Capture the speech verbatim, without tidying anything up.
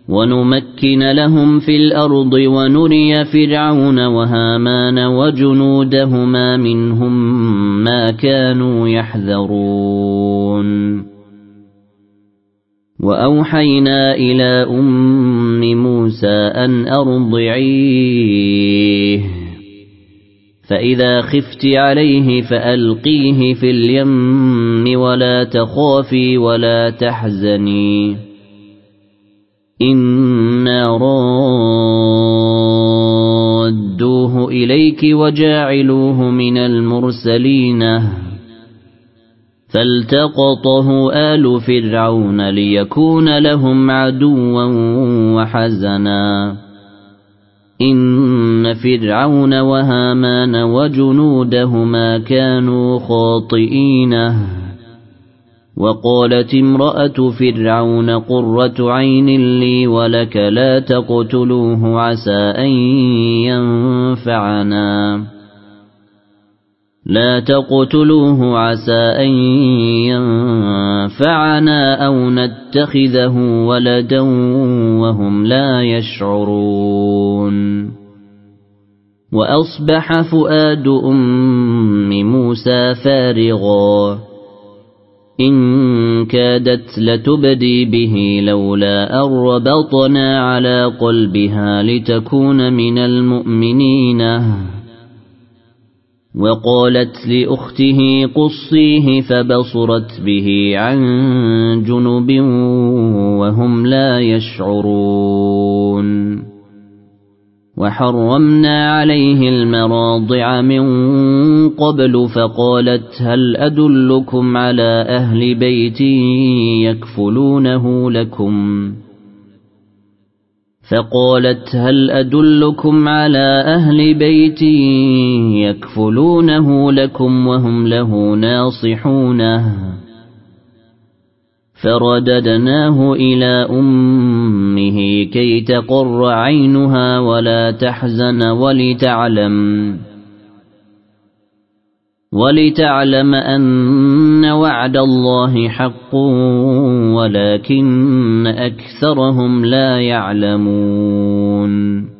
ونمكن لهم في الأرض ونري فرعون وهامان وجنودهما منهم ما كانوا يحذرون وأوحينا إلى أم موسى أن أرضعيه فإذا خفت عليه فألقيه في اليم ولا تخافي ولا تحزني إنا رادوه إليك وجاعلوه من المرسلين فالتقطه آل فرعون ليكون لهم عدوا وحزنا إن فرعون وهامان وجنودهما كانوا خاطئين وقالت امرأة فرعون قرة عين لي ولك لا تقتلوه عسى أن ينفعنا لا تقتلوه عسى أن ينفعنا أو نتخذه ولدا وهم لا يشعرون وأصبح فؤاد أم موسى فارغا إن كادت لتبدي به لولا أن ربطنا على قلبها لتكون من المؤمنين وقالت لأخته قصيه فبصرت به عن جنب وهم لا يشعرون وحرمنا عليه المراضع من قبل فقالت هل أدلكم على أهل بيت يكفلونه لكم فقالت هل أدلكم على أهل بيت يكفلونه لكم وهم له ناصحونه فرددناه إلى أمه كي تقر عينها ولا تحزن ولتعلم ولتعلم أن وعد الله حق ولكن أكثرهم لا يعلمون